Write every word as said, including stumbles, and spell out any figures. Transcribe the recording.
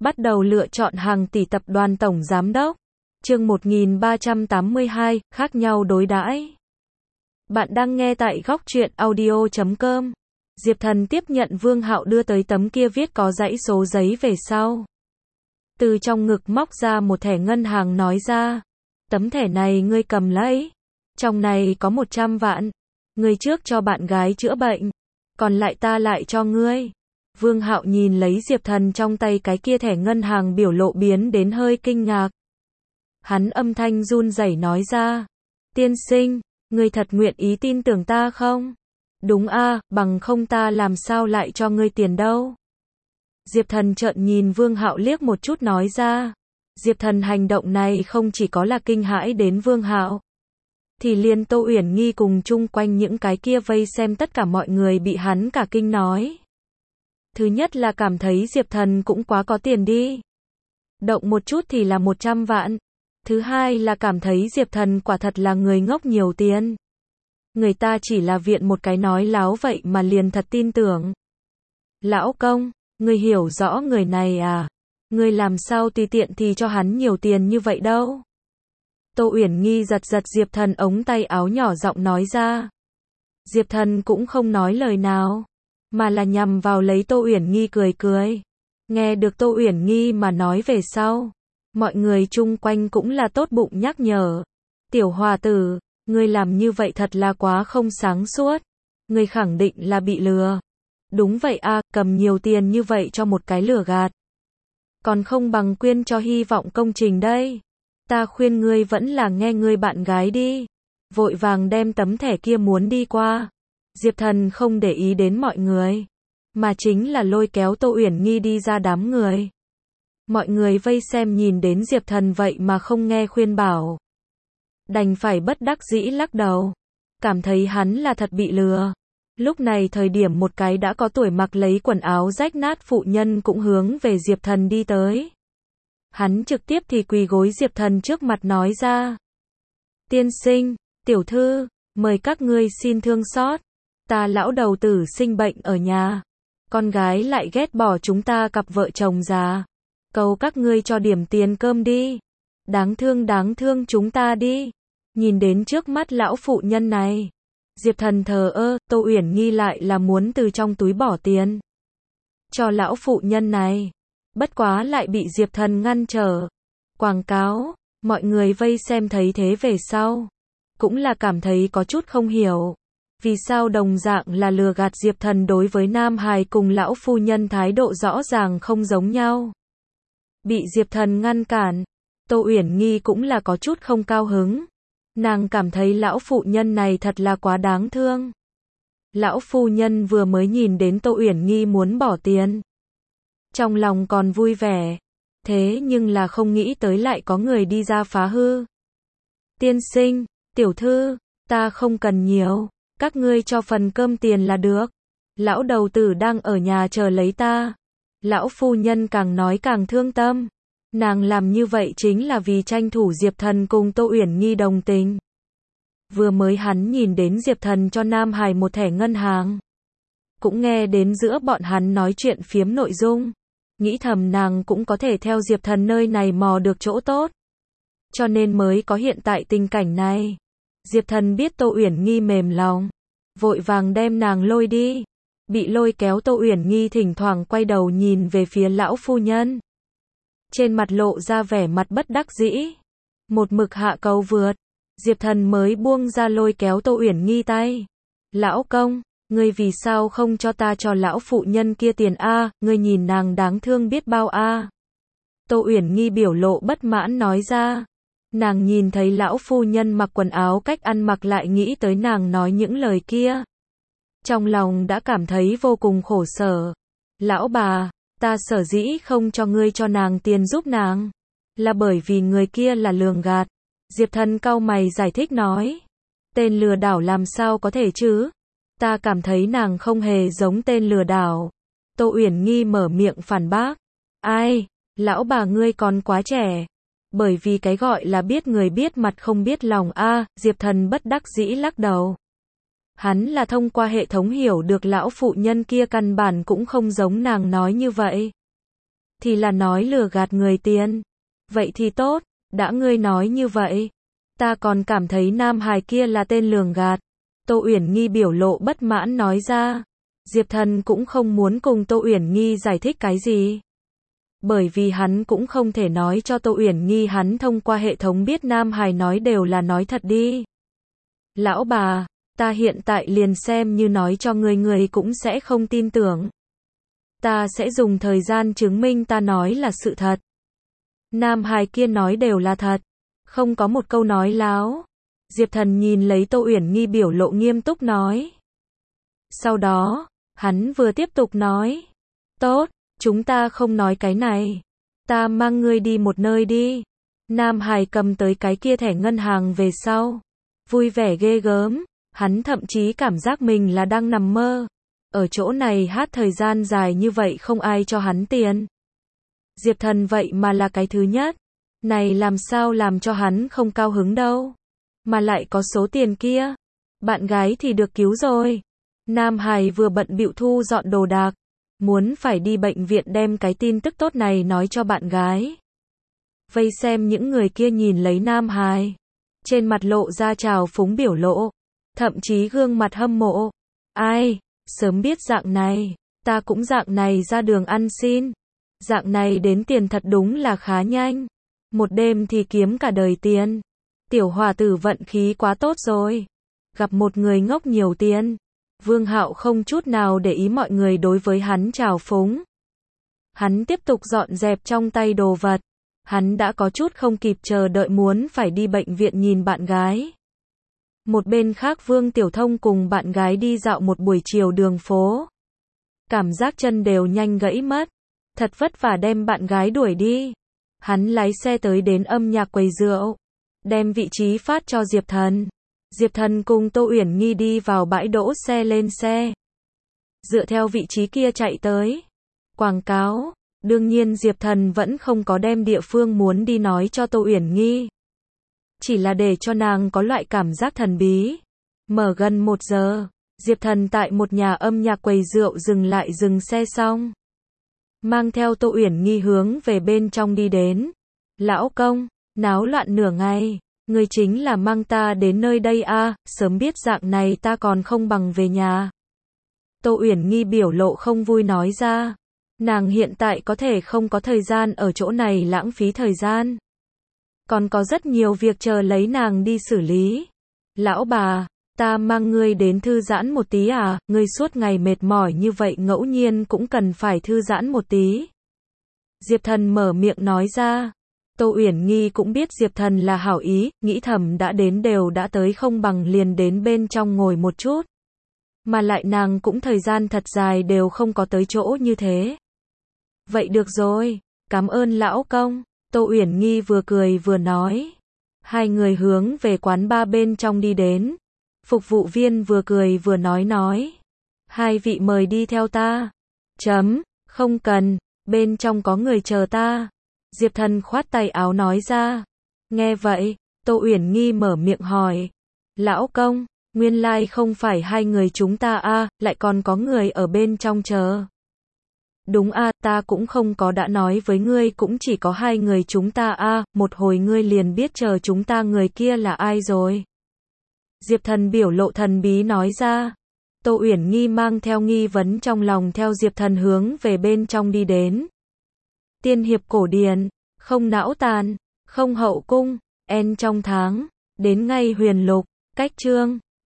Bắt đầu lựa chọn hàng tỷ tập đoàn tổng giám đốc. Chương một nghìn ba trăm tám mươi hai, khác nhau đối đãi. Bạn đang nghe tại góc truyện audio chấm com. Diệp Thần tiếp nhận Vương Hạo đưa tới tấm kia viết có dãy số giấy về sau. Từ trong ngực móc ra một thẻ ngân hàng nói ra. Tấm thẻ này ngươi cầm lấy. Trong này có một trăm vạn. Ngươi trước cho bạn gái chữa bệnh. Còn lại ta lại cho ngươi. Vương Hạo nhìn lấy Diệp Thần trong tay cái kia thẻ ngân hàng biểu lộ biến đến hơi kinh ngạc. Hắn âm thanh run rẩy nói ra. Tiên sinh, ngươi thật nguyện ý tin tưởng ta không? Đúng a, bằng không ta làm sao lại cho ngươi tiền đâu. Diệp Thần trợn nhìn Vương Hạo liếc một chút nói ra. Diệp Thần hành động này không chỉ có là kinh hãi đến Vương Hạo. Thì liền Tô Uyển Nghi cùng chung quanh những cái kia vây xem tất cả mọi người bị hắn cả kinh nói. Thứ nhất là cảm thấy Diệp Thần cũng quá có tiền đi. Động một chút thì là một trăm vạn. Thứ hai là cảm thấy Diệp Thần quả thật là người ngốc nhiều tiền. Người ta chỉ là viện một cái nói láo vậy mà liền thật tin tưởng. Lão công, ngươi hiểu rõ người này à? Ngươi làm sao tùy tiện thì cho hắn nhiều tiền như vậy đâu? Tô Uyển Nghi giật giật Diệp Thần ống tay áo nhỏ giọng nói ra. Diệp Thần cũng không nói lời nào, mà là nhằm vào lấy Tô Uyển Nghi cười cười. Nghe được Tô Uyển Nghi mà nói về sau, mọi người chung quanh cũng là tốt bụng nhắc nhở. Tiểu hòa tử, ngươi làm như vậy thật là quá không sáng suốt. Ngươi khẳng định là bị lừa. Đúng vậy a, cầm nhiều tiền như vậy cho một cái lừa gạt. Còn không bằng quyên cho hy vọng công trình đây. Ta khuyên ngươi vẫn là nghe ngươi bạn gái đi. Vội vàng đem tấm thẻ kia muốn đi qua. Diệp Thần không để ý đến mọi người, mà chính là lôi kéo Tô Uyển Nghi đi ra đám người. Mọi người vây xem nhìn đến Diệp Thần vậy mà không nghe khuyên bảo. Đành phải bất đắc dĩ lắc đầu. Cảm thấy hắn là thật bị lừa. Lúc này thời điểm một cái đã có tuổi mặc lấy quần áo rách nát phụ nhân cũng hướng về Diệp Thần đi tới. Hắn trực tiếp thì quỳ gối Diệp Thần trước mặt nói ra. Tiên sinh, tiểu thư, mời các ngươi xin thương xót. Ta lão đầu tử sinh bệnh ở nhà. Con gái lại ghét bỏ chúng ta cặp vợ chồng già. Cầu các ngươi cho điểm tiền cơm đi. Đáng thương đáng thương chúng ta đi. Nhìn đến trước mắt lão phụ nhân này. Diệp Thần thờ ơ, Tô Uyển Nghi lại là muốn từ trong túi bỏ tiền. Cho lão phụ nhân này. Bất quá lại bị Diệp Thần ngăn trở. Quảng cáo, mọi người vây xem thấy thế về sau. Cũng là cảm thấy có chút không hiểu. Vì sao đồng dạng là lừa gạt Diệp Thần đối với Nam Hải cùng lão phu nhân thái độ rõ ràng không giống nhau. Bị Diệp Thần ngăn cản, Tô Uyển Nghi cũng là có chút không cao hứng. Nàng cảm thấy lão phụ nhân này thật là quá đáng thương. Lão phu nhân vừa mới nhìn đến Tô Uyển Nghi muốn bỏ tiền. Trong lòng còn vui vẻ. Thế nhưng là không nghĩ tới lại có người đi ra phá hư. Tiên sinh, tiểu thư, ta không cần nhiều. Các ngươi cho phần cơm tiền là được. Lão đầu tử đang ở nhà chờ lấy ta. Lão phu nhân càng nói càng thương tâm. Nàng làm như vậy chính là vì tranh thủ Diệp Thần cùng Tô Uyển Nghi đồng tình. Vừa mới hắn nhìn đến Diệp Thần cho Nam Hải một thẻ ngân hàng. Cũng nghe đến giữa bọn hắn nói chuyện phiếm nội dung. Nghĩ thầm nàng cũng có thể theo Diệp Thần nơi này mò được chỗ tốt. Cho nên mới có hiện tại tình cảnh này. Diệp Thần biết Tô Uyển Nghi mềm lòng. Vội vàng đem nàng lôi đi. Bị lôi kéo Tô Uyển Nghi thỉnh thoảng quay đầu nhìn về phía lão phu nhân. Trên mặt lộ ra vẻ mặt bất đắc dĩ. Một mực hạ cầu vượt. Diệp Thần mới buông ra lôi kéo Tô Uyển Nghi tay. Lão công, ngươi vì sao không cho ta cho lão phụ nhân kia tiền a? Ngươi nhìn nàng đáng thương biết bao a? Tô Uyển Nghi biểu lộ bất mãn nói ra. Nàng nhìn thấy lão phu nhân mặc quần áo cách ăn mặc lại nghĩ tới nàng nói những lời kia. Trong lòng đã cảm thấy vô cùng khổ sở. Lão bà, ta sở dĩ không cho ngươi cho nàng tiền giúp nàng. Là bởi vì người kia là lường gạt. Diệp Thần cau mày giải thích nói. Tên lừa đảo làm sao có thể chứ? Ta cảm thấy nàng không hề giống tên lừa đảo. Tô Uyển Nghi mở miệng phản bác. Ai, lão bà ngươi còn quá trẻ. Bởi vì cái gọi là biết người biết mặt không biết lòng a, à, Diệp Thần bất đắc dĩ lắc đầu. Hắn là thông qua hệ thống hiểu được lão phụ nhân kia căn bản cũng không giống nàng nói như vậy. thì là nói lừa gạt người tiền. Vậy thì tốt, đã ngươi nói như vậy. Ta còn cảm thấy nam hài kia là tên lường gạt. Tô Uyển Nghi biểu lộ bất mãn nói ra. Diệp Thần cũng không muốn cùng Tô Uyển Nghi giải thích cái gì. Bởi vì hắn cũng không thể nói cho Tô Uyển Nghi hắn thông qua hệ thống biết nam hài nói đều là nói thật đi. Lão bà, ta hiện tại liền xem như nói cho người người cũng sẽ không tin tưởng. Ta sẽ dùng thời gian chứng minh ta nói là sự thật. Nam hài kia nói đều là thật. Không có một câu nói láo. Diệp Thần nhìn lấy Tô Uyển Nghi biểu lộ nghiêm túc nói. Sau đó, hắn vừa tiếp tục nói. Tốt, chúng ta không nói cái này. Ta mang ngươi đi một nơi đi. Nam hài cầm tới cái kia thẻ ngân hàng về sau. Vui vẻ ghê gớm. Hắn thậm chí cảm giác mình là đang nằm mơ. Ở chỗ này hát thời gian dài như vậy không ai cho hắn tiền. Diệp Thần vậy mà là cái thứ nhất. Này làm sao làm cho hắn không cao hứng đâu. Mà lại có số tiền kia. Bạn gái thì được cứu rồi. Nam hài vừa bận bịu thu dọn đồ đạc. Muốn phải đi bệnh viện đem cái tin tức tốt này nói cho bạn gái. Vây xem những người kia nhìn lấy Nam hài. Trên mặt lộ ra trào phúng biểu lộ. Thậm chí gương mặt hâm mộ. Ai, sớm biết dạng này. Ta cũng dạng này ra đường ăn xin. Dạng này đến tiền thật đúng là khá nhanh. Một đêm thì kiếm cả đời tiền. Tiểu hòa tử vận khí quá tốt rồi. Gặp một người ngốc nhiều tiền. Vương Hạo không chút nào để ý mọi người đối với hắn trào phúng. Hắn tiếp tục dọn dẹp trong tay đồ vật. Hắn đã có chút không kịp chờ đợi muốn phải đi bệnh viện nhìn bạn gái. Một bên khác Vương Tiểu Thông cùng bạn gái đi dạo một buổi chiều đường phố. Cảm giác chân đều nhanh gãy mất. Thật vất vả đem bạn gái đuổi đi. Hắn lái xe tới đến âm nhạc quầy rượu. Đem vị trí phát cho Diệp Thần. Diệp Thần cùng Tô Uyển Nghi đi vào bãi đỗ xe lên xe. Dựa theo vị trí kia chạy tới. Quảng cáo. Đương nhiên Diệp Thần vẫn không có đem địa phương muốn đi nói cho Tô Uyển Nghi. Chỉ là để cho nàng có loại cảm giác thần bí. Mở gần một giờ. Diệp Thần tại một nhà âm nhạc quầy rượu dừng lại dừng xe xong. Mang theo Tô Uyển Nghi hướng về bên trong đi đến. Lão công, náo loạn nửa ngày. Người chính là mang ta đến nơi đây à, sớm biết dạng này ta còn không bằng về nhà. Tô Uyển Nghi biểu lộ không vui nói ra. Nàng hiện tại có thể không có thời gian ở chỗ này lãng phí thời gian. Còn có rất nhiều việc chờ lấy nàng đi xử lý. Lão bà, ta mang ngươi đến thư giãn một tí à, ngươi suốt ngày mệt mỏi như vậy ngẫu nhiên cũng cần phải thư giãn một tí. Diệp Thần mở miệng nói ra. Tô Uyển Nghi cũng biết Diệp Thần là hảo ý, nghĩ thầm đã đến đều đã tới không bằng liền đến bên trong ngồi một chút. Mà lại nàng cũng thời gian thật dài đều không có tới chỗ như thế. Vậy được rồi, cảm ơn lão công. Tô Uyển Nghi vừa cười vừa nói. Hai người hướng về quán bar bên trong đi đến. Phục vụ viên vừa cười vừa nói nói. Hai vị mời đi theo ta. Chấm, không cần, bên trong có người chờ ta. Diệp Thần khoát tay áo nói ra. Nghe vậy, Tô Uyển Nghi mở miệng hỏi. Lão công, nguyên lai like không phải hai người chúng ta a, à, lại còn có người ở bên trong chờ. Đúng a, à, ta cũng không có đã nói với ngươi cũng chỉ có hai người chúng ta a, à, một hồi ngươi liền biết chờ chúng ta người kia là ai rồi. Diệp Thần biểu lộ thần bí nói ra. Tô Uyển Nghi mang theo nghi vấn trong lòng theo Diệp Thần hướng về bên trong đi đến. Tiên hiệp cổ điển, không não tàn, không hậu cung, en trong tháng, đến ngay huyền lục, cách chương.